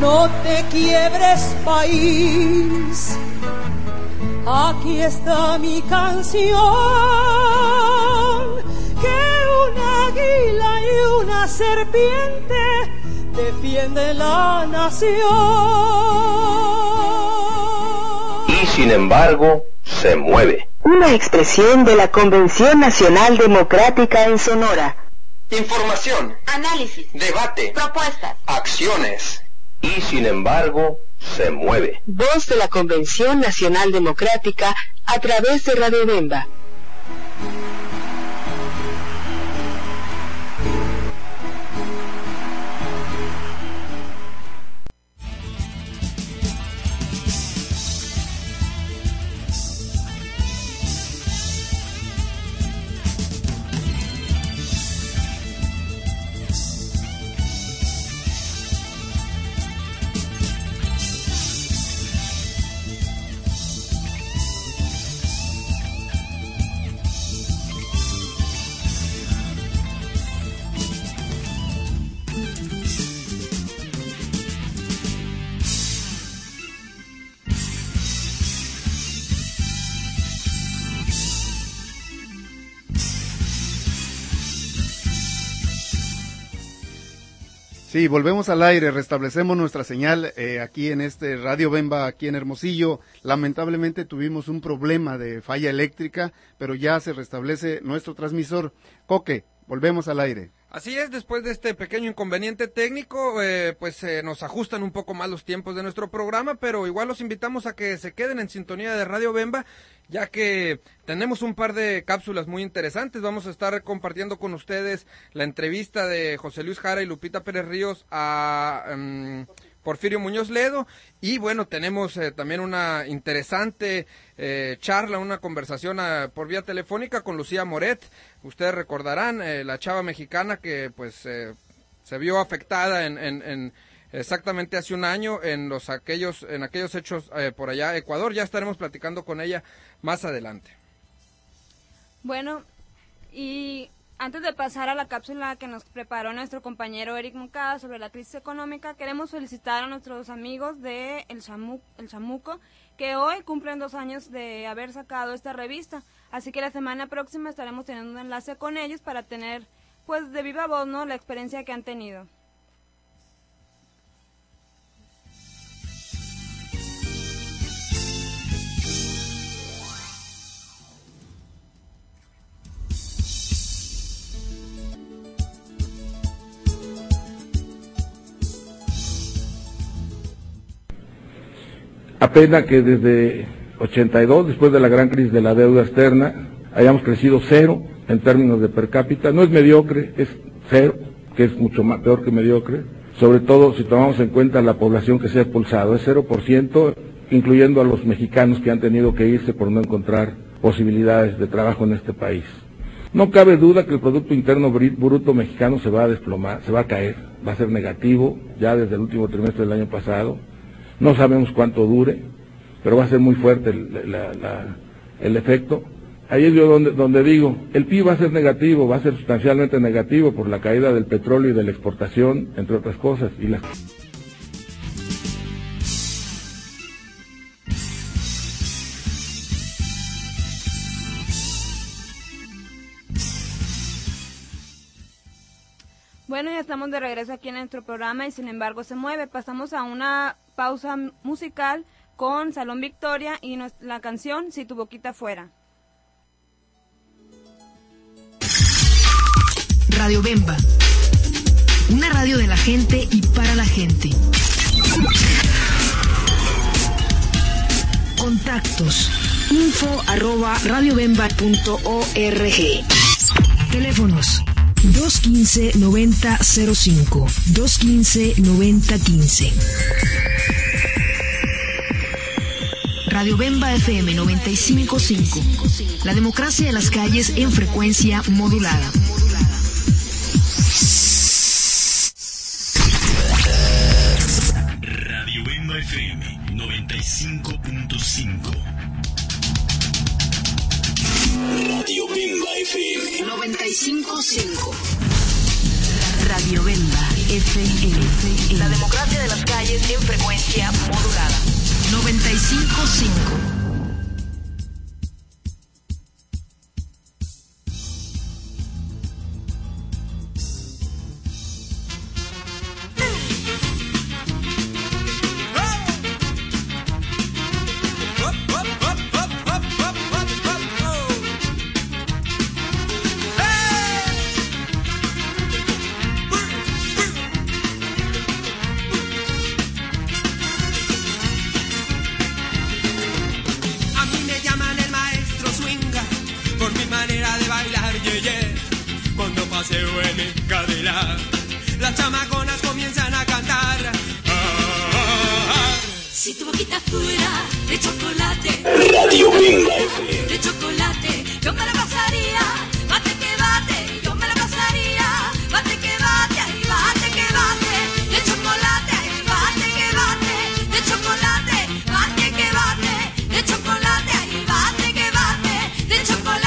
no te quiebres, país. Aquí está mi canción, que un águila y una serpiente defienden la nación. Y sin embargo, se mueve. Una expresión de la Convención Nacional Democrática en Sonora. Información, análisis, debate, propuestas, acciones. Y sin embargo, se mueve. Voz de la Convención Nacional Democrática a través de Radio Bemba. Sí, volvemos al aire, restablecemos nuestra señal aquí en este Radio Bemba, aquí en Hermosillo. Lamentablemente tuvimos un problema de falla eléctrica, pero ya se restablece nuestro transmisor. Coque, volvemos al aire. Así es, después de este pequeño inconveniente técnico, nos ajustan un poco más los tiempos de nuestro programa, pero igual los invitamos a que se queden en sintonía de Radio Bemba, ya que tenemos un par de cápsulas muy interesantes. Vamos a estar compartiendo con ustedes la entrevista de José Luis Jara y Lupita Pérez Ríos a Porfirio Muñoz Ledo, y bueno, tenemos también una interesante charla, una conversación por vía telefónica con Lucía Moret. Ustedes recordarán, la chava mexicana que pues se vio afectada en exactamente hace un año en aquellos hechos por allá Ecuador. Ya estaremos platicando con ella más adelante. Bueno, y antes de pasar a la cápsula que nos preparó nuestro compañero Eric Moncada sobre la crisis económica, queremos felicitar a nuestros amigos de El Chamuco, que hoy cumplen 2 años de haber sacado esta revista. Así que la semana próxima estaremos teniendo un enlace con ellos para tener, pues, de viva voz, ¿no?, la experiencia que han tenido. Apena que desde 82, después de la gran crisis de la deuda externa, hayamos crecido 0 en términos de per cápita. No es mediocre, es 0, que es mucho más peor que mediocre, sobre todo si tomamos en cuenta la población que se ha expulsado, es 0%, incluyendo a los mexicanos que han tenido que irse por no encontrar posibilidades de trabajo en este país. No cabe duda que el Producto Interno Bruto mexicano se va a desplomar, se va a caer, va a ser negativo ya desde el último trimestre del año pasado. No sabemos cuánto dure, pero va a ser muy fuerte el efecto. Ahí es yo donde digo, el PIB va a ser negativo, va a ser sustancialmente negativo por la caída del petróleo y de la exportación, entre otras cosas. Bueno, ya estamos de regreso aquí en nuestro programa y sin embargo se mueve. Pasamos a una pausa musical con Salón Victoria y la canción Si tu boquita fuera. Radio Bemba, una radio de la gente y para la gente. Contactos: info@radiobemba.org. Teléfonos: 215-9005, 215-9015. Radio Bemba FM 95.5. La democracia de las calles en frecuencia modulada. Radio Bemba FM 95.5. Radio Bemba FM 95.5. Radio Bemba. FM. La democracia de las calles en frecuencia modulada. 95.5. Paseo en mi Cadillac, las chamaconas comienzan a cantar. Si tu boquita fuera de chocolate, Radio Venga de chocolate, yo me la pasaría, bate que bate, yo me la pasaría, bate que bate, ahí bate que bate, de chocolate, ahí bate que bate, de chocolate, bate que bate, de chocolate, ahí bate que bate, de chocolate.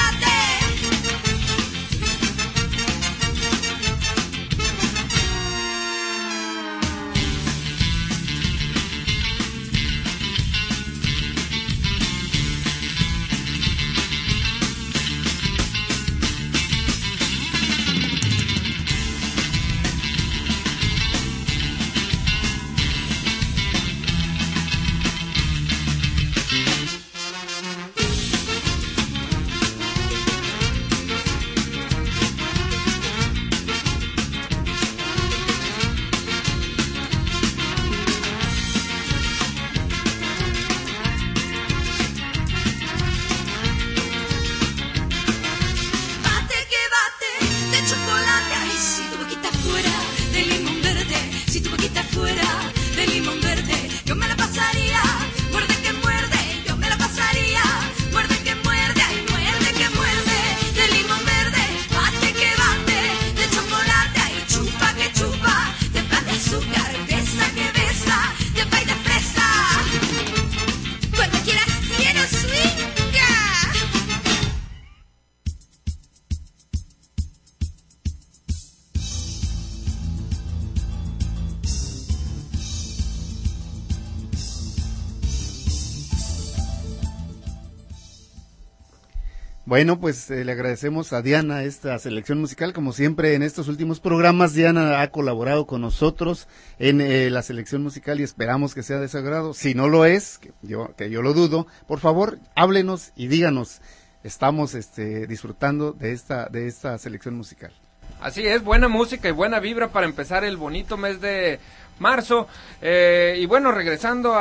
Bueno, pues le agradecemos a Diana esta selección musical. Como siempre en estos últimos programas, Diana ha colaborado con nosotros en la selección musical y esperamos que sea de su agrado. Si no lo es, que yo lo dudo, por favor, háblenos y díganos. Estamos disfrutando de esta selección musical. Así es, buena música y buena vibra para empezar el bonito mes de marzo. Y bueno, regresando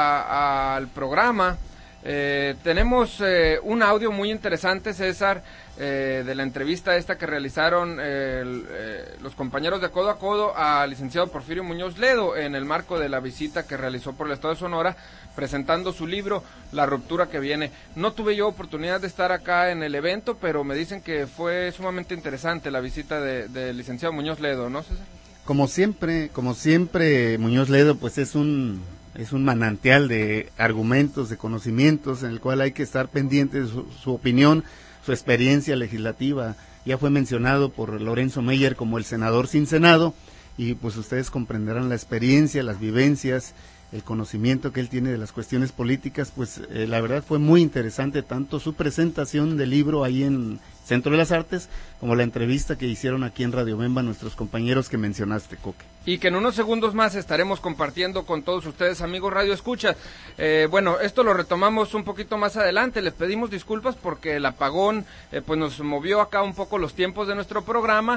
al programa, tenemos un audio muy interesante, César, de la entrevista esta que realizaron los compañeros de Codo a Codo al licenciado Porfirio Muñoz Ledo en el marco de la visita que realizó por el estado de Sonora presentando su libro La ruptura que viene. No tuve yo oportunidad de estar acá en el evento, pero me dicen que fue sumamente interesante la visita del licenciado Muñoz Ledo, ¿no, César? Como siempre, Muñoz Ledo pues es un manantial de argumentos, de conocimientos, en el cual hay que estar pendiente de su opinión, su experiencia legislativa. Ya fue mencionado por Lorenzo Meyer como el senador sin Senado, y pues ustedes comprenderán la experiencia, las vivencias, el conocimiento que él tiene de las cuestiones políticas. Pues la verdad fue muy interesante tanto su presentación del libro ahí en Centro de las Artes, como la entrevista que hicieron aquí en Radio Bemba nuestros compañeros que mencionaste, Coque. Y que en unos segundos más estaremos compartiendo con todos ustedes, amigos Radio Escucha. Bueno, esto lo retomamos un poquito más adelante. Les pedimos disculpas porque el apagón pues nos movió acá un poco los tiempos de nuestro programa,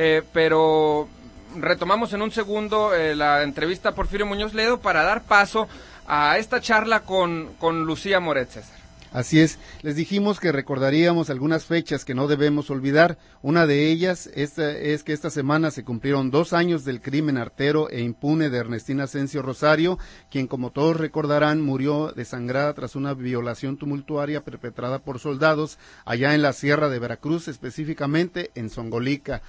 pero retomamos en un segundo la entrevista a Porfirio Muñoz Ledo para dar paso a esta charla con Lucía Moret, César. Así es, les dijimos que recordaríamos algunas fechas que no debemos olvidar. Una de ellas es que esta semana se cumplieron 2 años del crimen artero e impune de Ernestina Asensio Rosario, quien, como todos recordarán, murió desangrada tras una violación tumultuaria perpetrada por soldados allá en la Sierra de Veracruz, específicamente en Zongolica.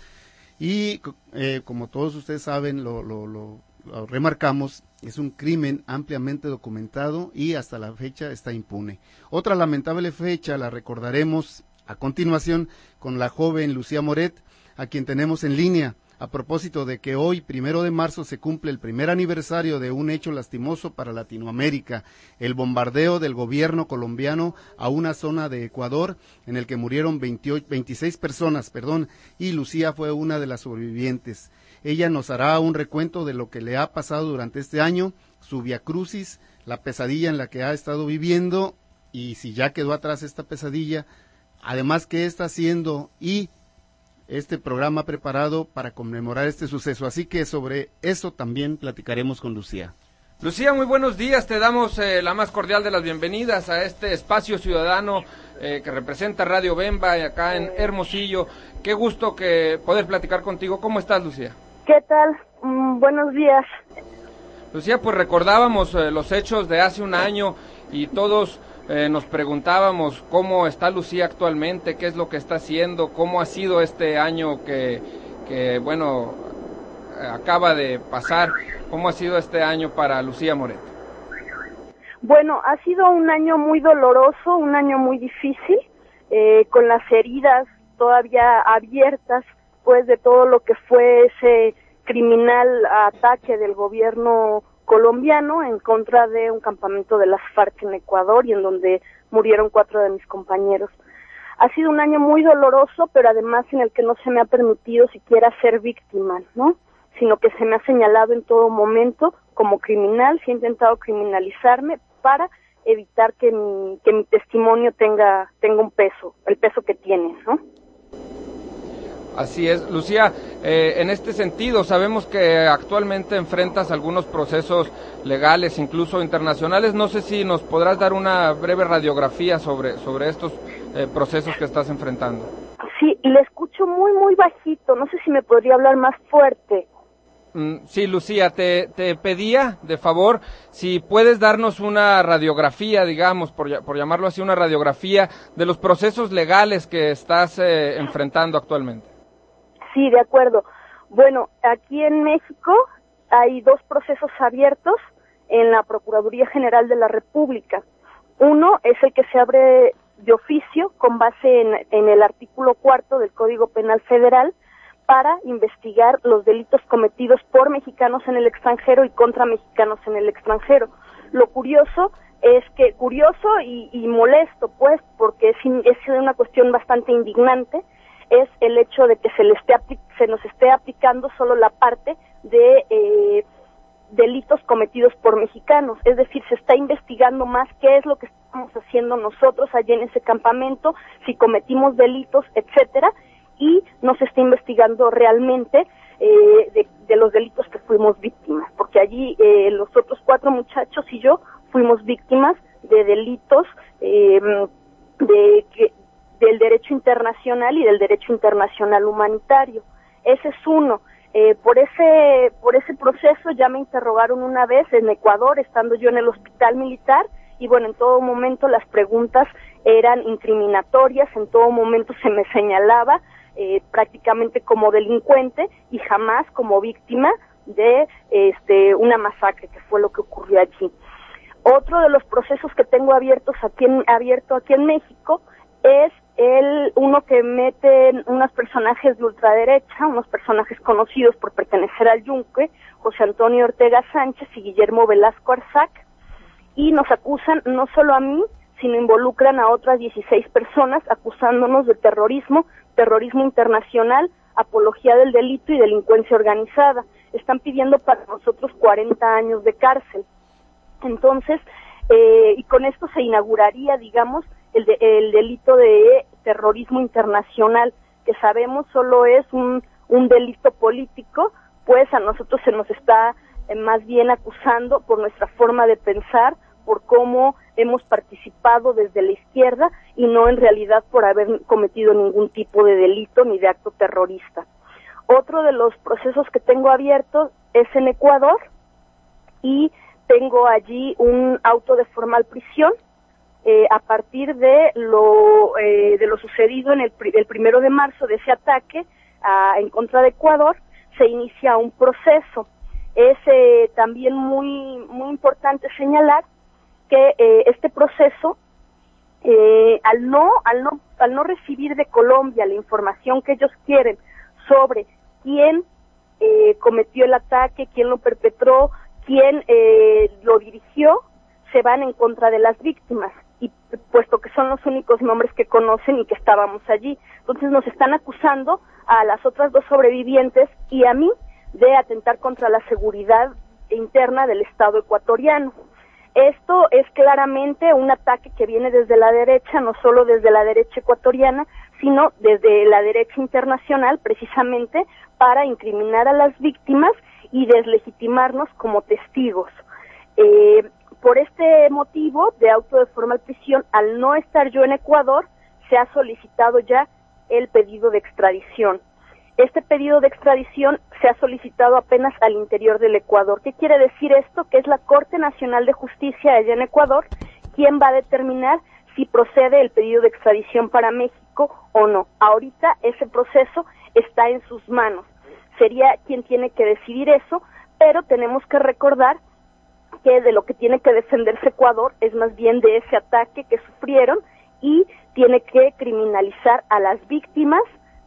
Y como todos ustedes saben, lo remarcamos, es un crimen ampliamente documentado y hasta la fecha está impune. Otra lamentable fecha la recordaremos a continuación con la joven Lucía Moret, a quien tenemos en línea. a propósito de que hoy, 1 de marzo, se cumple el primer aniversario de un hecho lastimoso para Latinoamérica, el bombardeo del gobierno colombiano a una zona de Ecuador en el que murieron 26 personas, y Lucía fue una de las sobrevivientes. Ella nos hará un recuento de lo que le ha pasado durante este año, su viacrucis, la pesadilla en la que ha estado viviendo y si ya quedó atrás esta pesadilla, además qué está haciendo y este programa preparado para conmemorar este suceso. Así que sobre eso también platicaremos con Lucía. Lucía, muy buenos días, te damos la más cordial de las bienvenidas a este espacio ciudadano que representa Radio Bemba acá en Hermosillo. Qué gusto que poder platicar contigo. ¿Cómo estás, Lucía? ¿Qué tal? Buenos días. Lucía, pues recordábamos los hechos de hace un año y todos nos preguntábamos cómo está Lucía actualmente, qué es lo que está haciendo, cómo ha sido este año que bueno, acaba de pasar, cómo ha sido este año para Lucía Moret. Bueno, ha sido un año muy doloroso, un año muy difícil, con las heridas todavía abiertas, pues de todo lo que fue ese criminal ataque del gobierno colombiano en contra de un campamento de las FARC en Ecuador y en donde murieron 4 de mis compañeros. Ha sido un año muy doloroso, pero además en el que no se me ha permitido siquiera ser víctima, ¿no? Sino que se me ha señalado en todo momento como criminal, se ha intentado criminalizarme para evitar que mi testimonio tenga un peso, el peso que tiene, ¿no? Así es, Lucía, en este sentido sabemos que actualmente enfrentas algunos procesos legales, incluso internacionales. No sé si nos podrás dar una breve radiografía sobre estos procesos que estás enfrentando. Sí, le escucho muy bajito, no sé si me podría hablar más fuerte. Sí, Lucía, te pedía, de favor, si puedes darnos una radiografía, digamos, por llamarlo así, una radiografía de los procesos legales que estás enfrentando actualmente. Sí, de acuerdo. Bueno, aquí en México hay 2 procesos abiertos en la Procuraduría General de la República. Uno es el que se abre de oficio con base en el artículo 4 del Código Penal Federal para investigar los delitos cometidos por mexicanos en el extranjero y contra mexicanos en el extranjero. Lo curioso es que, y molesto, pues, porque es una cuestión bastante indignante, es el hecho de que se nos esté aplicando solo la parte de delitos cometidos por mexicanos, es decir, se está investigando más qué es lo que estamos haciendo nosotros allí en ese campamento, si cometimos delitos, etcétera, y no se está investigando realmente de los delitos que fuimos víctimas, porque allí los otros 4 muchachos y yo fuimos víctimas de delitos del derecho internacional y del derecho internacional humanitario. Ese es uno. Por ese proceso ya me interrogaron una vez en Ecuador, estando yo en el hospital militar, y bueno, en todo momento las preguntas eran incriminatorias, en todo momento se me señalaba prácticamente como delincuente y jamás como víctima de una masacre, que fue lo que ocurrió allí. Otro de los procesos que tengo abierto aquí en México es uno que meten unos personajes de ultraderecha, unos personajes conocidos por pertenecer al Yunque, José Antonio Ortega Sánchez y Guillermo Velasco Arzac, y nos acusan no solo a mí, sino involucran a otras 16 personas acusándonos de terrorismo internacional, apología del delito y delincuencia organizada. Están pidiendo para nosotros 40 años de cárcel. Entonces, y con esto se inauguraría, digamos, el delito de terrorismo internacional, que sabemos solo es un delito político, pues a nosotros se nos está más bien acusando por nuestra forma de pensar, por cómo hemos participado desde la izquierda y no en realidad por haber cometido ningún tipo de delito ni de acto terrorista. Otro de los procesos que tengo abiertos es en Ecuador y tengo allí un auto de formal prisión a partir de lo sucedido en el 1 de marzo de ese ataque en contra de Ecuador. Se inicia un proceso. Es también muy importante señalar que este proceso, al no recibir de Colombia la información que ellos quieren sobre quién cometió el ataque, quién lo perpetró, quién lo dirigió, se van en contra de las víctimas, y puesto que son los únicos nombres que conocen y que estábamos allí. Entonces nos están acusando a las otras 2 sobrevivientes y a mí de atentar contra la seguridad interna del Estado ecuatoriano. Esto es claramente un ataque que viene desde la derecha, no solo desde la derecha ecuatoriana, sino desde la derecha internacional, precisamente para incriminar a las víctimas y deslegitimarnos como testigos. Por este motivo de auto de formal prisión, al no estar yo en Ecuador, se ha solicitado ya el pedido de extradición. Este pedido de extradición se ha solicitado apenas al interior del Ecuador. ¿Qué quiere decir esto? Que es la Corte Nacional de Justicia allá en Ecuador quien va a determinar si procede el pedido de extradición para México o no. Ahorita ese proceso está en sus manos. Sería quien tiene que decidir eso, pero tenemos que recordar que de lo que tiene que defenderse Ecuador es más bien de ese ataque que sufrieron, y tiene que criminalizar a las víctimas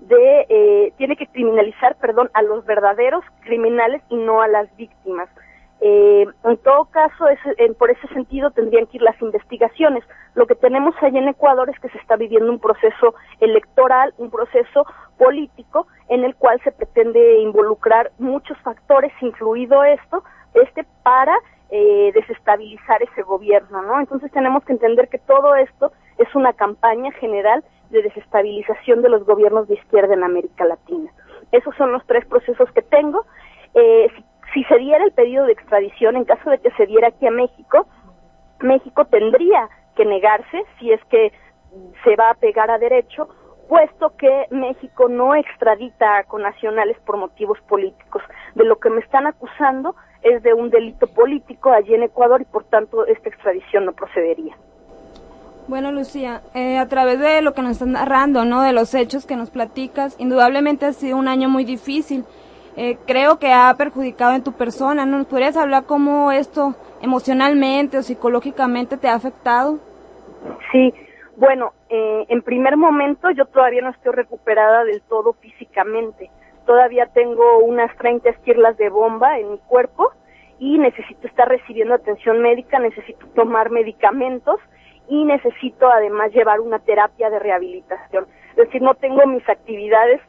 a los verdaderos criminales y no a las víctimas. En todo caso, por ese sentido tendrían que ir las investigaciones. Lo que tenemos allá en Ecuador es que se está viviendo un proceso electoral, un proceso político, en el cual se pretende involucrar muchos factores, incluido para desestabilizar ese gobierno, ¿no? Entonces tenemos que entender que todo esto es una campaña general de desestabilización de los gobiernos de izquierda en América Latina. Esos son los 3 procesos que tengo. Si se diera el pedido de extradición, en caso de que se diera aquí a México, México tendría que negarse, si es que se va a pegar a derecho, puesto que México no extradita a connacionales por motivos políticos. De lo que me están acusando es de un delito político allí en Ecuador, y por tanto esta extradición no procedería. Bueno, Lucía, a través de lo que nos estás narrando, ¿no?, de los hechos que nos platicas, indudablemente ha sido un año muy difícil. Creo que ha perjudicado en tu persona, ¿no? ¿Nos podrías hablar cómo esto emocionalmente o psicológicamente te ha afectado? Sí, bueno, en primer momento yo todavía no estoy recuperada del todo físicamente. Todavía tengo unas 30 esquirlas de bomba en mi cuerpo y necesito estar recibiendo atención médica, necesito tomar medicamentos y necesito además llevar una terapia de rehabilitación. Es decir, no tengo mis actividades,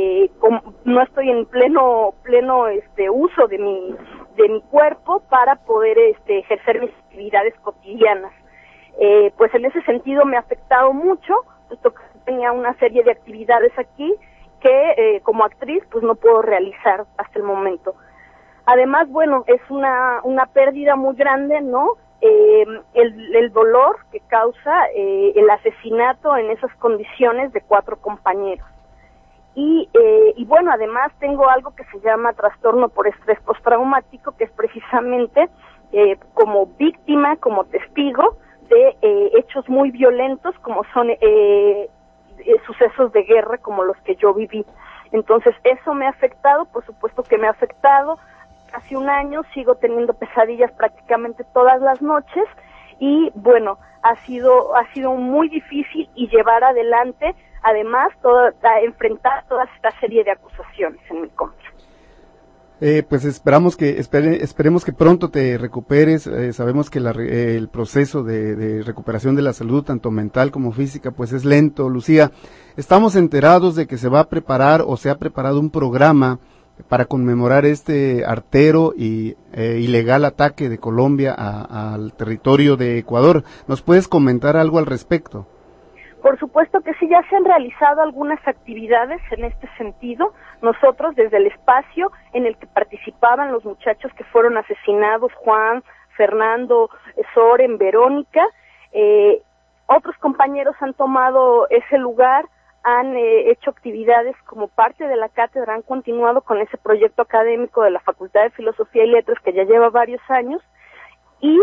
no estoy en pleno uso de mi cuerpo para poder ejercer mis actividades cotidianas. Pues en ese sentido me ha afectado mucho, puesto que tenía una serie de actividades aquí que como actriz pues no puedo realizar hasta el momento. Además, bueno, es una pérdida muy grande, ¿no? El dolor que causa el asesinato en esas condiciones de 4 compañeros. Y bueno, además tengo algo que se llama trastorno por estrés postraumático, que es precisamente como víctima, como testigo de hechos muy violentos, como son sucesos de guerra como los que yo viví. Entonces eso me ha afectado, por supuesto que me ha afectado. Casi un año sigo teniendo pesadillas prácticamente todas las noches, y bueno, ha sido muy difícil y llevar adelante, además, enfrentar toda esta serie de acusaciones en mi contra. Pues esperemos que pronto te recuperes. Sabemos que el proceso de recuperación de la salud, tanto mental como física, pues es lento. Lucía, estamos enterados de que se va a preparar o se ha preparado un programa para conmemorar este artero y ilegal ataque de Colombia al territorio de Ecuador. ¿Nos puedes comentar algo al respecto? Por supuesto que sí, ya se han realizado algunas actividades en este sentido. Nosotros, desde el espacio en el que participaban los muchachos que fueron asesinados, Juan, Fernando, Soren, Verónica, otros compañeros han tomado ese lugar, han hecho actividades como parte de la cátedra, han continuado con ese proyecto académico de la Facultad de Filosofía y Letras que ya lleva varios años, y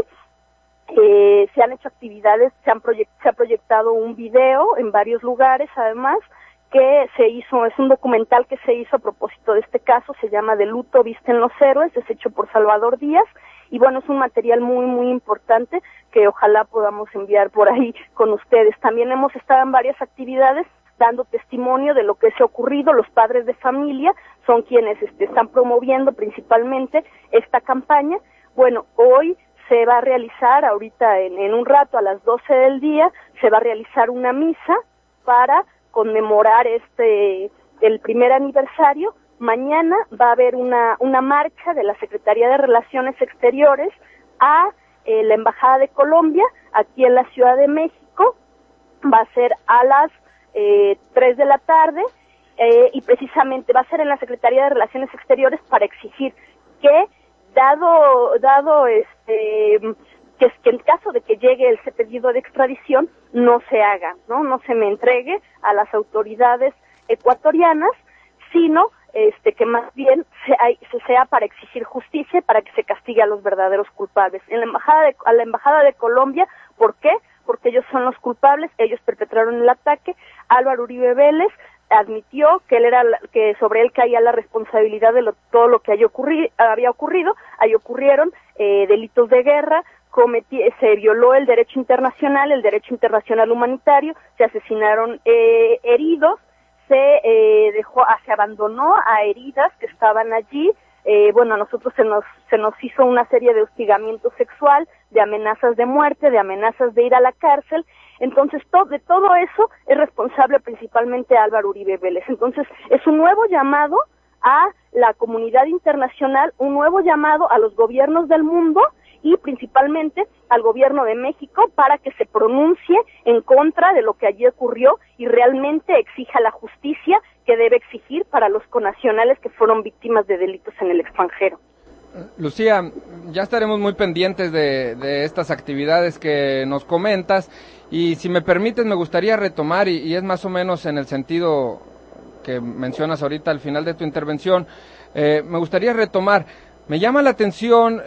se han hecho actividades, se ha proyectado un video en varios lugares, además, que se hizo, es un documental que se hizo a propósito de este caso, se llama De luto visten los héroes, es hecho por Salvador Díaz, y bueno, es un material muy, muy importante que ojalá podamos enviar por ahí con ustedes. También hemos estado en varias actividades dando testimonio de lo que se ha ocurrido, los padres de familia son quienes están promoviendo principalmente esta campaña. Bueno, hoy se va a realizar, ahorita en un rato a las 12 del día, se va a realizar una misa para conmemorar el primer aniversario. Mañana va a haber una marcha de la Secretaría de Relaciones Exteriores a la Embajada de Colombia, aquí en la Ciudad de México. Va a ser a las 3 de la tarde, y precisamente va a ser en la Secretaría de Relaciones Exteriores para exigir que, dado que en caso de que llegue ese pedido de extradición, no se haga, no se me entregue a las autoridades ecuatorianas, sino que más bien sea para exigir justicia, para que se castigue a los verdaderos culpables. A la Embajada de Colombia, ¿por qué? Porque ellos son los culpables, ellos perpetraron el ataque. Álvaro Uribe Vélez admitió que sobre él caía la responsabilidad de todo lo que había ocurrido. Ahí ocurrieron delitos de guerra, se violó el derecho internacional humanitario, se asesinaron heridos, se abandonó a heridas que estaban allí. A nosotros se nos hizo una serie de hostigamiento sexual, de amenazas de muerte, de amenazas de ir a la cárcel. Entonces, de todo eso es responsable principalmente Álvaro Uribe Vélez. Entonces, es un nuevo llamado a la comunidad internacional, un nuevo llamado a los gobiernos del mundo y principalmente al gobierno de México para que se pronuncie en contra de lo que allí ocurrió y realmente exija la justicia que debe exigir para los connacionales que fueron víctimas de delitos en el extranjero. Lucía, ya estaremos muy pendientes de estas actividades que nos comentas, y si me permites me gustaría retomar, y es más o menos en el sentido que mencionas ahorita al final de tu intervención, me gustaría retomar, me llama la atención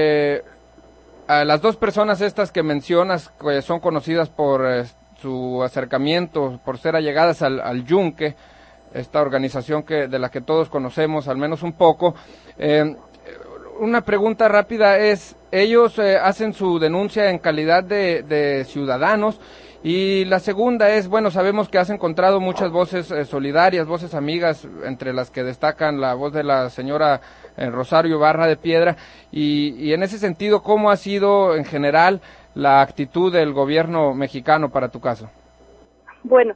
a las dos personas estas que mencionas, que son conocidas por su acercamiento, por ser allegadas al Yunque, esta organización de la que todos conocemos al menos un poco. Una pregunta rápida es, ellos hacen su denuncia en calidad de ciudadanos, y la segunda es, sabemos que has encontrado muchas voces solidarias, voces amigas, entre las que destacan la voz de la señora Rosario Ibarra de Piedra, y en ese sentido, ¿cómo ha sido en general la actitud del gobierno mexicano para tu caso? Bueno,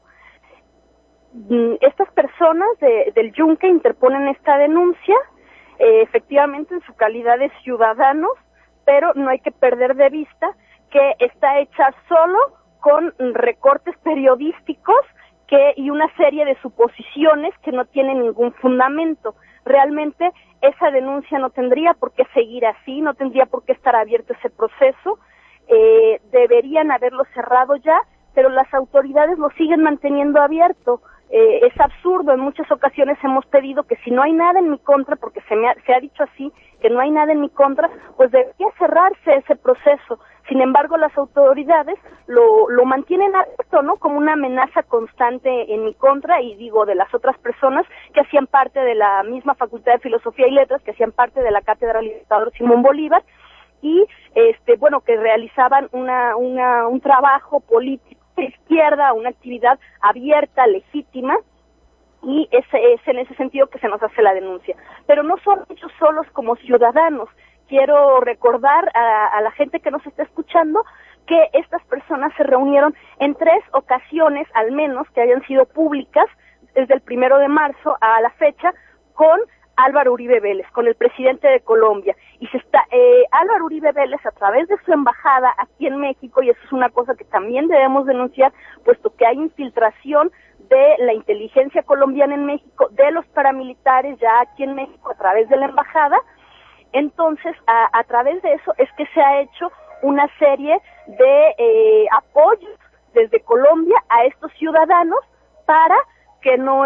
estas personas del Yunque interponen esta denuncia, efectivamente en su calidad de ciudadanos, pero no hay que perder de vista que está hecha solo con recortes periodísticos y una serie de suposiciones que no tienen ningún fundamento. Realmente esa denuncia no tendría por qué seguir así, no tendría por qué estar abierto ese proceso, deberían haberlo cerrado ya, pero las autoridades lo siguen manteniendo abierto. Es absurdo, en muchas ocasiones hemos pedido que si no hay nada en mi contra, porque se ha dicho así, que no hay nada en mi contra, pues debería cerrarse ese proceso. Sin embargo, las autoridades lo mantienen abierto, ¿no? Como una amenaza constante en mi contra, y digo, de las otras personas que hacían parte de la misma Facultad de Filosofía y Letras, que hacían parte de la Cátedra Libertador Simón Bolívar, y que realizaban un trabajo político de izquierda, una actividad abierta, legítima, y es en ese sentido que se nos hace la denuncia. Pero no son ellos solos como ciudadanos. Quiero recordar a la gente que nos está escuchando que estas personas se reunieron en 3 ocasiones, al menos, que hayan sido públicas, desde el 1 de marzo a la fecha, con Álvaro Uribe Vélez, con el presidente de Colombia, y Álvaro Uribe Vélez, a través de su embajada aquí en México, y eso es una cosa que también debemos denunciar, puesto que hay infiltración de la inteligencia colombiana en México, de los paramilitares ya aquí en México a través de la embajada. Entonces, a través de eso es que se ha hecho una serie de apoyos desde Colombia a estos ciudadanos para que no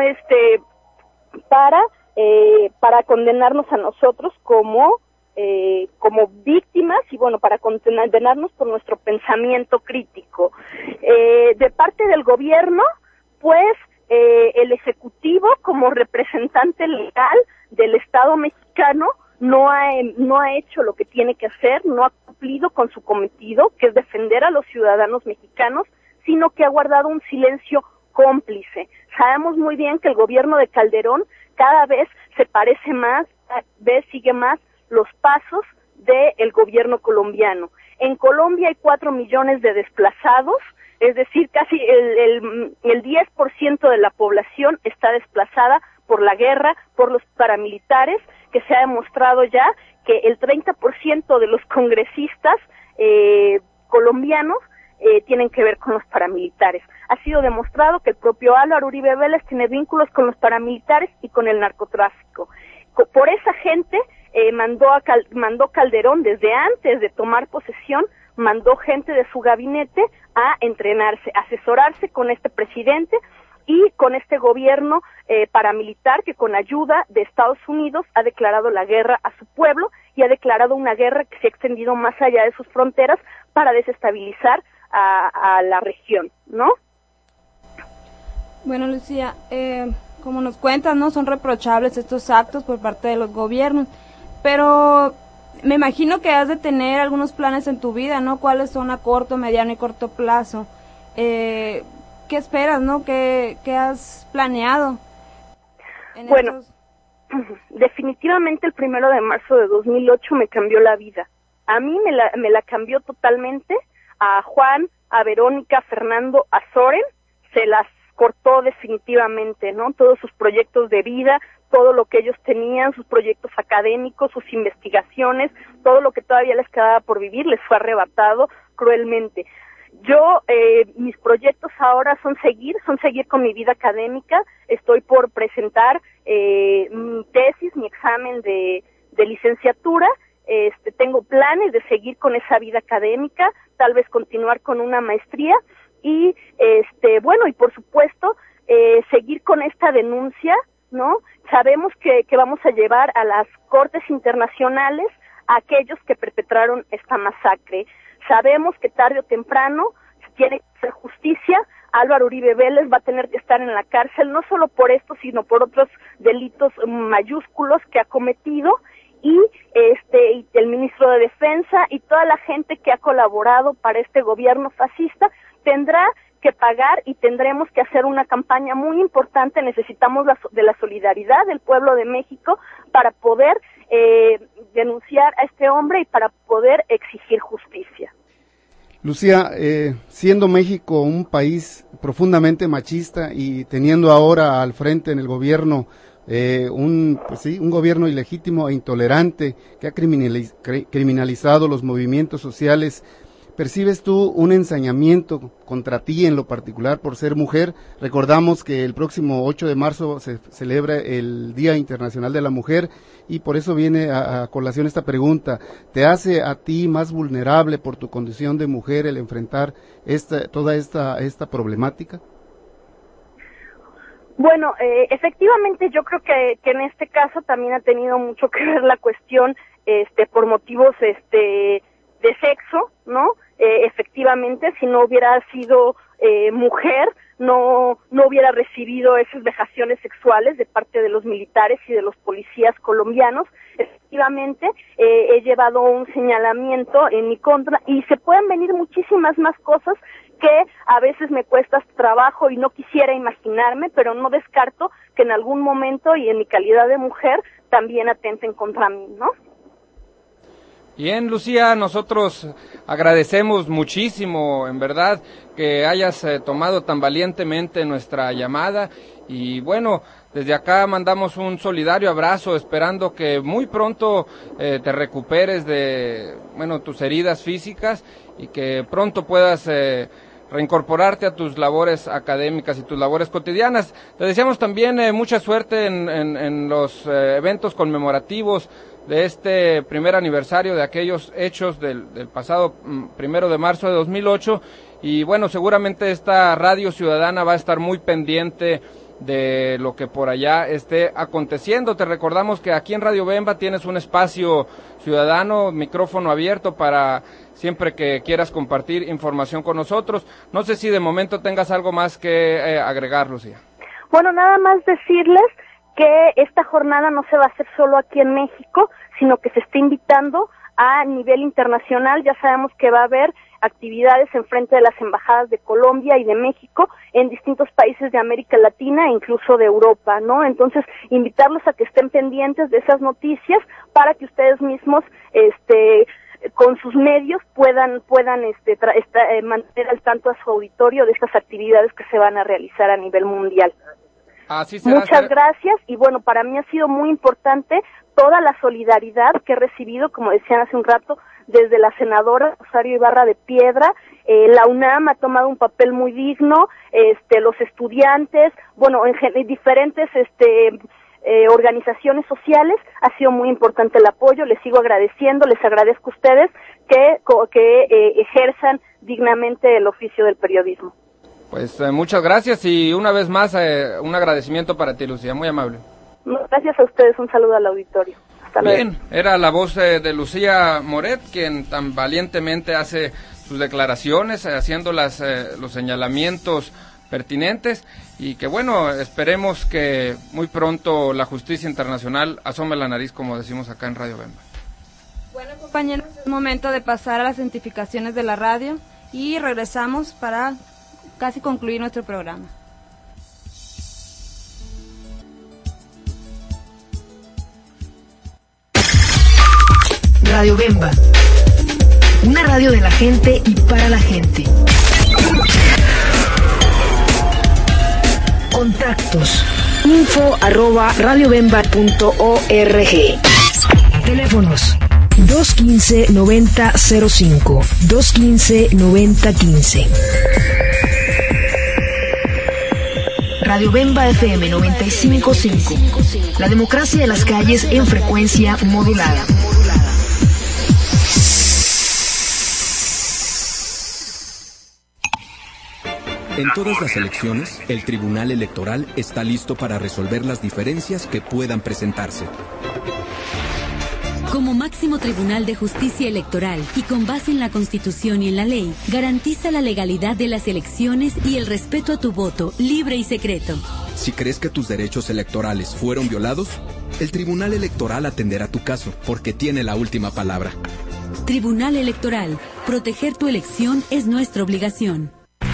para condenarnos a nosotros como víctimas, y para condenarnos por nuestro pensamiento crítico. De parte del gobierno, pues el Ejecutivo, como representante legal del Estado mexicano, no ha hecho lo que tiene que hacer, no ha cumplido con su cometido, que es defender a los ciudadanos mexicanos, sino que ha guardado un silencio cómplice. Sabemos muy bien que el gobierno de Calderón cada vez se parece más, cada vez sigue más los pasos del gobierno colombiano. En Colombia hay 4 millones de desplazados, es decir, casi el 10% de la población está desplazada por la guerra, por los paramilitares, que se ha demostrado ya que el 30% de los congresistas colombianos tienen que ver con los paramilitares. Ha sido demostrado que el propio Álvaro Uribe Vélez tiene vínculos con los paramilitares y con el narcotráfico. Por esa gente mandó Calderón, desde antes de tomar posesión, mandó gente de su gabinete a entrenarse, a asesorarse con este presidente y con este gobierno paramilitar que con ayuda de Estados Unidos ha declarado la guerra a su pueblo y ha declarado una guerra que se ha extendido más allá de sus fronteras para desestabilizar a la región, ¿no? Bueno, Lucía, como nos cuentas, ¿no? Son reprochables estos actos por parte de los gobiernos, pero me imagino que has de tener algunos planes en tu vida, ¿no? ¿Cuáles son a corto, mediano y corto plazo? ¿Qué esperas, no? ¿Qué has planeado? Bueno, definitivamente el 1 de marzo de 2008 me cambió la vida. A mí me la cambió totalmente. A Juan, a Verónica, a Fernando, a Soren, se las cortó definitivamente, ¿no? Todos sus proyectos de vida, todo lo que ellos tenían, sus proyectos académicos, sus investigaciones, todo lo que todavía les quedaba por vivir, les fue arrebatado cruelmente. Yo, mis proyectos ahora son seguir con mi vida académica. Estoy por presentar mi tesis, mi examen de licenciatura. Tengo planes de seguir con esa vida académica, tal vez continuar con una maestría y, bueno, y por supuesto, seguir con esta denuncia, ¿no? Sabemos que vamos a llevar a las cortes internacionales a aquellos que perpetraron esta masacre. Sabemos que tarde o temprano se tiene que hacer justicia. Álvaro Uribe Vélez va a tener que estar en la cárcel, no solo por esto, sino por otros delitos mayúsculos que ha cometido, y el ministro de Defensa y toda la gente que ha colaborado para este gobierno fascista tendrá que pagar y tendremos que hacer una campaña muy importante. Necesitamos de la solidaridad del pueblo de México para poder denunciar a este hombre y para poder exigir justicia. Lucía, siendo México un país profundamente machista y teniendo ahora al frente en el gobierno un gobierno ilegítimo e intolerante que ha criminalizado los movimientos sociales, ¿percibes tú un ensañamiento contra ti en lo particular por ser mujer? Recordamos que el próximo 8 de marzo se celebra el Día Internacional de la Mujer y por eso viene a colación esta pregunta. ¿Te hace a ti más vulnerable por tu condición de mujer el enfrentar toda esta problemática? Bueno, efectivamente yo creo que en este caso también ha tenido mucho que ver la cuestión por motivos de sexo, ¿no? Efectivamente, si no hubiera sido mujer, no hubiera recibido esas vejaciones sexuales de parte de los militares y de los policías colombianos. Efectivamente, he llevado un señalamiento en mi contra y se pueden venir muchísimas más cosas que a veces me cuesta trabajo y no quisiera imaginarme, pero no descarto que en algún momento y en mi calidad de mujer también atenten contra mí, ¿no? Bien, Lucía, nosotros agradecemos muchísimo, en verdad, que hayas tomado tan valientemente nuestra llamada y bueno, desde acá mandamos un solidario abrazo esperando que muy pronto te recuperes de, tus heridas físicas y que pronto puedas reincorporarte a tus labores académicas y tus labores cotidianas. Te deseamos también mucha suerte en los eventos conmemorativos de este primer aniversario de aquellos hechos del pasado 1 de marzo de 2008 y bueno, seguramente esta Radio Ciudadana va a estar muy pendiente de lo que por allá esté aconteciendo. Te recordamos que aquí en Radio Bemba tienes un espacio ciudadano, micrófono abierto para siempre que quieras compartir información con nosotros. No sé si de momento tengas algo más que agregar, Lucía. Bueno, nada más decirles que esta jornada no se va a hacer solo aquí en México, sino que se está invitando a nivel internacional. Ya sabemos que va a haber actividades en frente de las embajadas de Colombia y de México en distintos países de América Latina e incluso de Europa, ¿no? Entonces, invitarlos a que estén pendientes de esas noticias para que ustedes mismos, con sus medios puedan mantener al tanto a su auditorio de estas actividades que se van a realizar a nivel mundial. Así será. Muchas gracias, y bueno, para mí ha sido muy importante toda la solidaridad que he recibido, como decían hace un rato, desde la senadora Rosario Ibarra de Piedra. La UNAM ha tomado un papel muy digno, los estudiantes, bueno, en diferentes organizaciones sociales, ha sido muy importante el apoyo. Les sigo agradeciendo, les agradezco a ustedes que ejerzan dignamente el oficio del periodismo. Pues muchas gracias, y una vez más un agradecimiento para ti, Lucía, muy amable. Gracias a ustedes, un saludo al auditorio. Hasta luego. Bien, era la voz de Lucía Moret, quien tan valientemente hace sus declaraciones, haciendo los señalamientos pertinentes, y que bueno, esperemos que muy pronto la justicia internacional asome la nariz, como decimos acá en Radio Bemba. Bueno, compañeros, es momento de pasar a las identificaciones de la radio y regresamos para casi concluir nuestro programa. Radio Bemba, una radio de la gente y para la gente. Contactos: info@radiobemba.org. Teléfonos: 215-9005, 215-9015. Radio Bemba FM 95.5. La democracia de las calles en frecuencia modulada. En todas las elecciones, el Tribunal Electoral está listo para resolver las diferencias que puedan presentarse. Como máximo tribunal de justicia electoral y con base en la Constitución y en la ley, garantiza la legalidad de las elecciones y el respeto a tu voto libre y secreto. Si crees que tus derechos electorales fueron violados, el Tribunal Electoral atenderá tu caso porque tiene la última palabra. Tribunal Electoral. Proteger tu elección es nuestra obligación.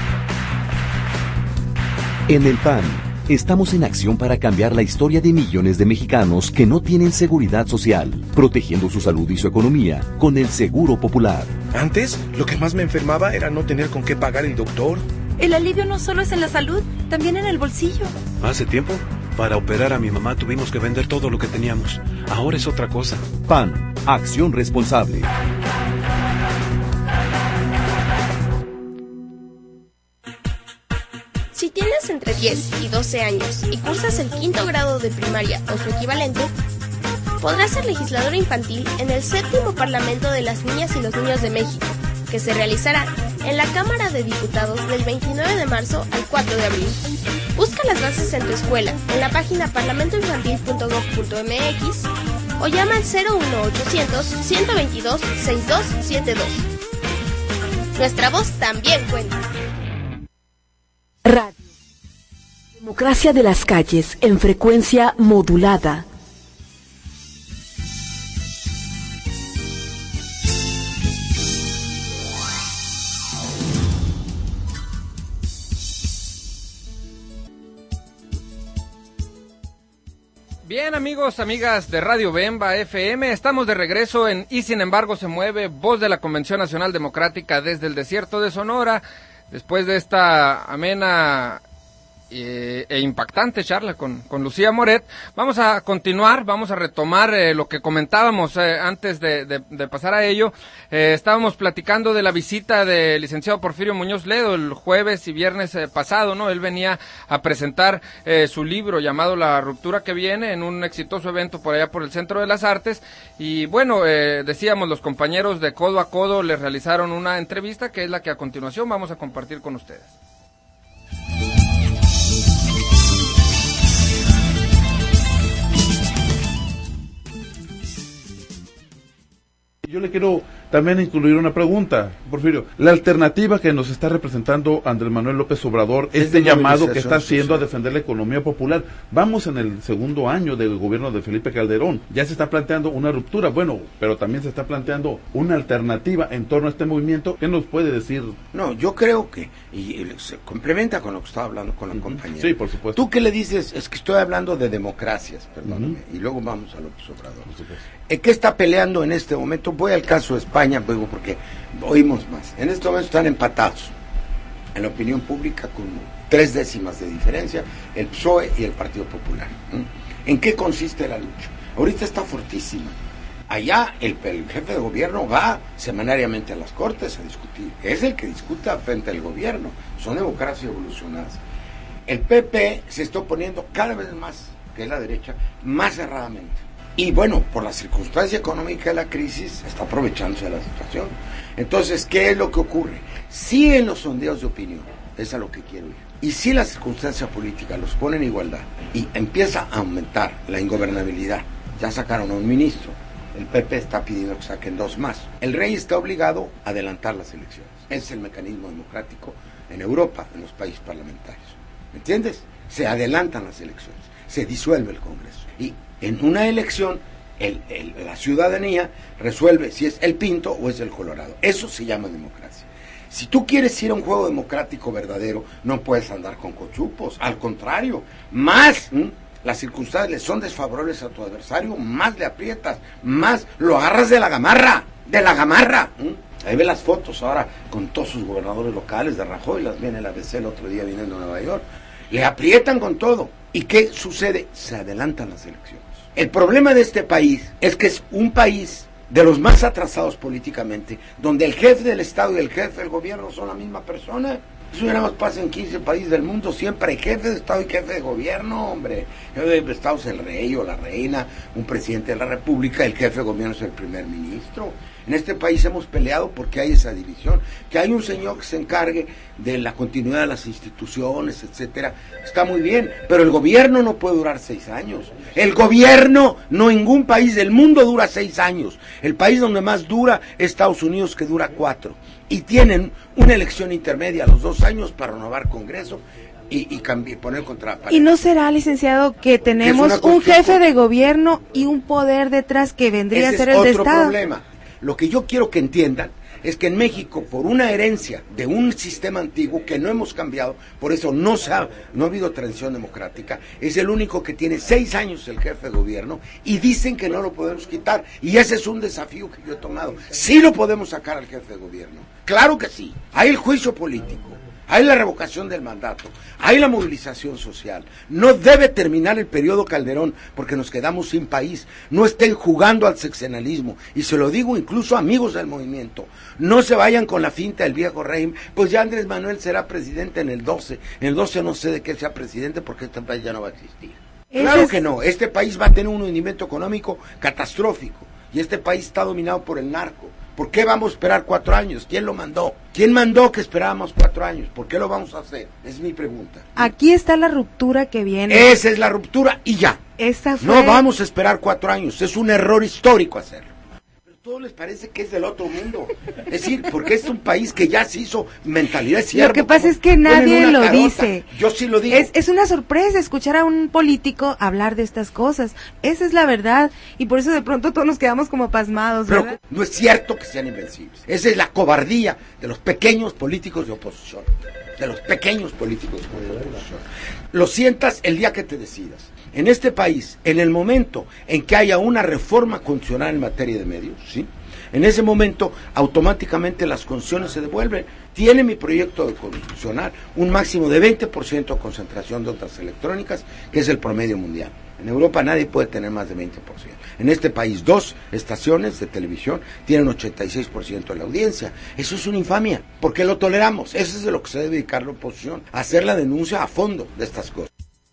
En el PAN, estamos en acción para cambiar la historia de millones de mexicanos que no tienen seguridad social, protegiendo su salud y su economía con el Seguro Popular. Antes, lo que más me enfermaba era no tener con qué pagar el doctor. El alivio no solo es en la salud, también en el bolsillo. Hace tiempo, para operar a mi mamá tuvimos que vender todo lo que teníamos. Ahora es otra cosa. PAN, acción responsable. Si tienes entre 10 y 12 años y cursas el 5º grado de primaria o su equivalente, podrás ser legislador infantil en el 7º Parlamento de las Niñas y los Niños de México, que se realizará en la Cámara de Diputados del 29 de marzo al 4 de abril. Busca las bases en tu escuela en la página parlamentoinfantil.gov.mx o llama al 01800-122-6272. Nuestra voz también cuenta. Radio. Democracia de las calles en frecuencia modulada. Bien, amigos, amigas de Radio Bemba FM, estamos de regreso en Y Sin Embargo Se Mueve, voz de la Convención Nacional Democrática desde el desierto de Sonora. Después de esta amena e impactante charla con Lucía Moret, vamos a continuar, vamos a retomar lo que comentábamos antes de pasar a ello. Estábamos platicando de la visita del licenciado Porfirio Muñoz Ledo el jueves y viernes pasado, ¿no? Él venía a presentar su libro llamado La Ruptura que Viene en un exitoso evento por allá por el Centro de las Artes, y bueno, decíamos, los compañeros de Codo a Codo le realizaron una entrevista que es la que a continuación vamos a compartir con ustedes. Yo le quiero también incluir una pregunta, Porfirio. La alternativa que nos está representando Andrés Manuel López Obrador, este llamado que está haciendo a defender la economía popular, vamos en el segundo año del gobierno de Felipe Calderón, ya se está planteando una ruptura, bueno, pero también se está planteando una alternativa en torno a este movimiento. ¿Qué nos puede decir? No, yo creo que, y se complementa con lo que estaba hablando con la compañera. Sí, por supuesto. Tú que le dices, es que estoy hablando de democracias, perdóname, y luego vamos a López Obrador. ¿Qué está peleando en este momento? Voy al caso de España, porque oímos más. En este momento están empatados en la opinión pública con 3 décimas de diferencia, el PSOE y el Partido Popular. ¿En qué consiste la lucha? Ahorita está fortísima. Allá el jefe de gobierno va semanariamente a las Cortes a discutir. Es el que discuta frente al gobierno. Son democracias evolucionadas. El PP se está oponiendo cada vez más, que es la derecha, más cerradamente. Y bueno, por la circunstancia económica de la crisis, está aprovechándose de la situación. Entonces, ¿qué es lo que ocurre? Sí, en los sondeos de opinión, es a lo que quiero ir. Y si la circunstancia política los pone en igualdad y empieza a aumentar la ingobernabilidad, ya sacaron a un ministro, el PP está pidiendo que saquen 2 más. El rey está obligado a adelantar las elecciones. Es el mecanismo democrático en Europa, en los países parlamentarios. ¿Me entiendes? Se adelantan las elecciones, se disuelve el Congreso. Y en una elección, la ciudadanía resuelve si es el Pinto o es el Colorado. Eso se llama democracia. Si tú quieres ir a un juego democrático verdadero, no puedes andar con cochupos. Al contrario, más las circunstancias le son desfavorables a tu adversario, más le aprietas, más lo agarras de la gamarra. Ahí ve las fotos ahora con todos sus gobernadores locales de Rajoy, las vi en el ABC el otro día viniendo a Nueva York. Le aprietan con todo. ¿Y qué sucede? Se adelantan las elecciones. El problema de este país es que es un país de los más atrasados políticamente, donde el jefe del Estado y el jefe del gobierno son la misma persona. Eso ya nada más pasa en 15 países del mundo, siempre hay jefe de Estado y jefe de gobierno, hombre. El jefe de Estado es el rey o la reina, un presidente de la República, el jefe de gobierno es el primer ministro. En este país hemos peleado porque hay esa división, que hay un señor que se encargue de la continuidad de las instituciones, etcétera. Está muy bien, pero el gobierno no puede durar 6 años. El gobierno, no ningún país del mundo dura 6 años. El país donde más dura es Estados Unidos, que dura 4. Y tienen una elección intermedia a los 2 años para renovar Congreso y poner contra pared. ¿Y no será, licenciado, que tenemos un jefe de gobierno y un poder detrás que vendría a ser el de Estado? Ese es otro problema. Lo que yo quiero que entiendan es que en México, por una herencia de un sistema antiguo que no hemos cambiado, por eso no ha habido transición democrática, es el único que tiene 6 años el jefe de gobierno y dicen que no lo podemos quitar. Y ese es un desafío que yo he tomado. Sí lo podemos sacar al jefe de gobierno. Claro que sí. Hay el juicio político. Hay la revocación del mandato, hay la movilización social. No debe terminar el periodo Calderón porque nos quedamos sin país. No estén jugando al sexenalismo. Y se lo digo incluso a amigos del movimiento. No se vayan con la finta del viejo régimen. Pues ya Andrés Manuel será presidente en el 12. En el 12 no sé de qué sea presidente porque este país ya no va a existir. Claro que no. Este país va a tener un hundimiento económico catastrófico. Y este país está dominado por el narco. ¿Por qué vamos a esperar 4 años? ¿Quién lo mandó? ¿Quién mandó que esperáramos 4 años? ¿Por qué lo vamos a hacer? Es mi pregunta. Aquí está la ruptura que viene. Esa es la ruptura y ya. No vamos a esperar 4 años. Es un error histórico hacerlo. Pero a todos les parece que es del otro mundo. Es decir, porque es un país que ya se hizo mentalidad de siervo. Lo que pasa es que nadie lo dice. Yo sí lo digo. Es una sorpresa escuchar a un político hablar de estas cosas. Esa es la verdad. Y por eso de pronto todos nos quedamos como pasmados, ¿verdad? Pero no es cierto que sean invencibles. Esa es la cobardía de los pequeños políticos de oposición. Lo sientas el día que te decidas. En este país, en el momento en que haya una reforma constitucional en materia de medios, ¿sí? En ese momento, automáticamente las concesiones se devuelven. Tiene mi proyecto de constitucional un máximo de 20% de concentración de ondas electrónicas, que es el promedio mundial. En Europa nadie puede tener más de 20%. En este país, 2 estaciones de televisión tienen 86% de la audiencia. Eso es una infamia. ¿Por qué lo toleramos? Eso es de lo que se debe dedicar la oposición, a hacer la denuncia a fondo de estas cosas.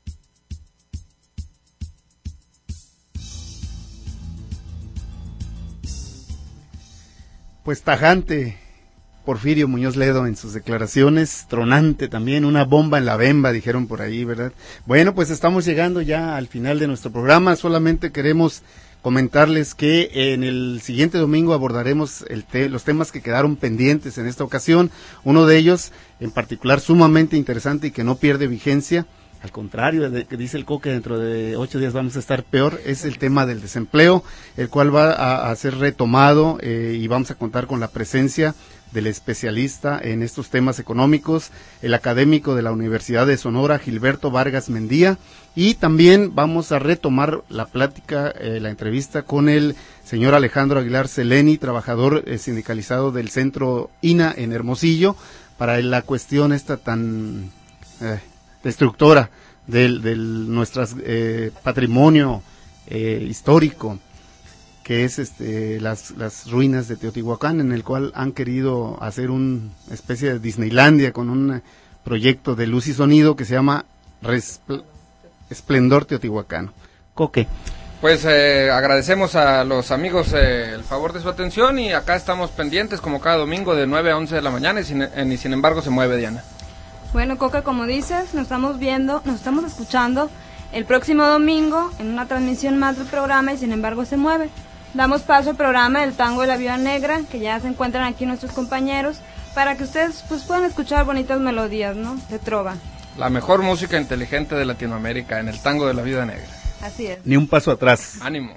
Pues tajante, Porfirio Muñoz Ledo en sus declaraciones, tronante también, una bomba en la bemba, dijeron por ahí, ¿verdad? Bueno, pues estamos llegando ya al final de nuestro programa, solamente queremos comentarles que en el siguiente domingo abordaremos los temas que quedaron pendientes en esta ocasión. Uno de ellos, en particular, sumamente interesante y que no pierde vigencia, al contrario de que dice el Coque, dentro de 8 días vamos a estar peor, es el tema del desempleo, el cual va a ser retomado y vamos a contar con la presencia del especialista en estos temas económicos, el académico de la Universidad de Sonora, Gilberto Vargas Mendía, y también vamos a retomar la plática, la entrevista con el señor Alejandro Aguilar Seleni, trabajador sindicalizado del Centro INA en Hermosillo, para la cuestión esta tan destructora del nuestro patrimonio histórico, que es las ruinas de Teotihuacán, en el cual han querido hacer una especie de Disneylandia con un proyecto de luz y sonido que se llama Esplendor Teotihuacano. Coque. Pues agradecemos a los amigos el favor de su atención, y acá estamos pendientes como cada domingo de 9 a 11 de la mañana, y sin embargo se mueve, Diana. Bueno, Coque, como dices, nos estamos escuchando el próximo domingo en una transmisión más del programa, y sin embargo se mueve. Damos paso al programa del Tango de la Viuda Negra, que ya se encuentran aquí nuestros compañeros, para que ustedes pues puedan escuchar bonitas melodías, ¿no?, de trova. La mejor música inteligente de Latinoamérica en el Tango de la Viuda Negra. Así es. Ni un paso atrás. Ánimo.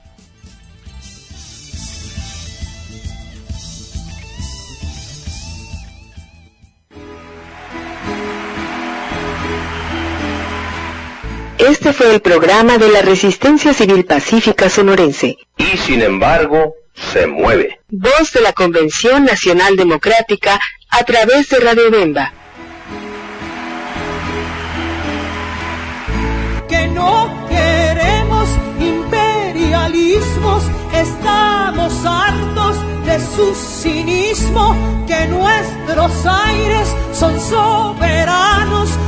Este fue el programa de la Resistencia Civil Pacífica Sonorense. Y sin embargo, se mueve. Voz de la Convención Nacional Democrática a través de Radio Bemba. Que no queremos imperialismos, estamos hartos de su cinismo, que nuestros aires son soberanos